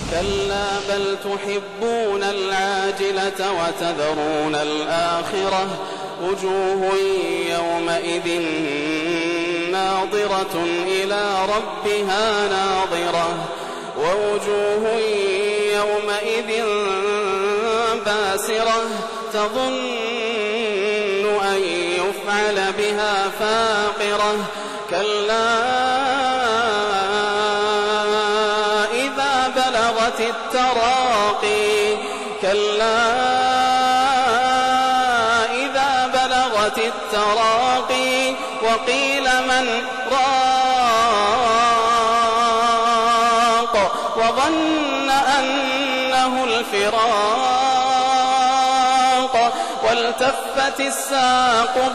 كلا بل تحبون العاجلة وتذرون الآخرة وجوه يومئذ ناظرة إلى ربها ناظرة ووجوه يومئذ باسرة تظن أن يفعل بها فاقرة كلا إذا بلغت التراقي كلا إذا بلغت التراقي وقيل من راق وظن أنه الفراق والتفت الساق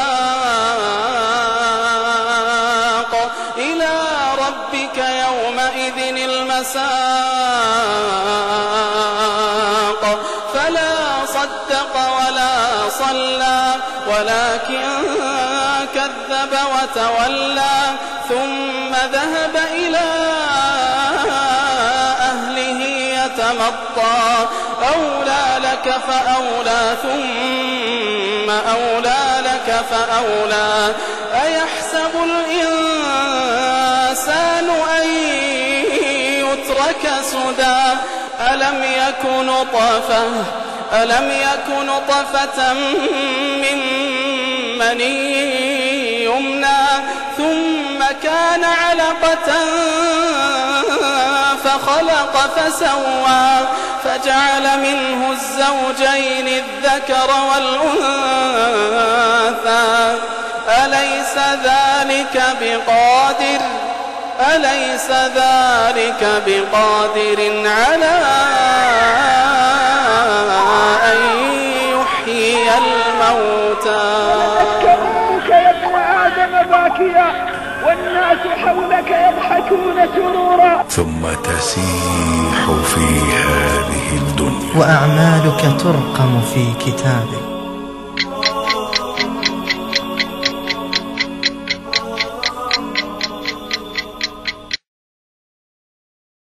بالساق إلى ربك يومئذ المساق فلا صدق ولا صلى ولكن كذب وتولى ثم ذهب إلى أهله يتمطى أولى لك فأولى ثم أولى لك فأولى أيحسب الإنسان أن يترك سدى ألم يكن طفة من مني يمنى ثم كان علقة فخلق فسوى فجعل منه الزوجين الذكر والأنثى أليس ذلك بقادر على أن يحيي الموتى أذكرك يا ابن آدم باكيا والناس حولك يضحكون سرورا ثم تسيح في هذه الدنيا وأعمالك ترقم في كتابك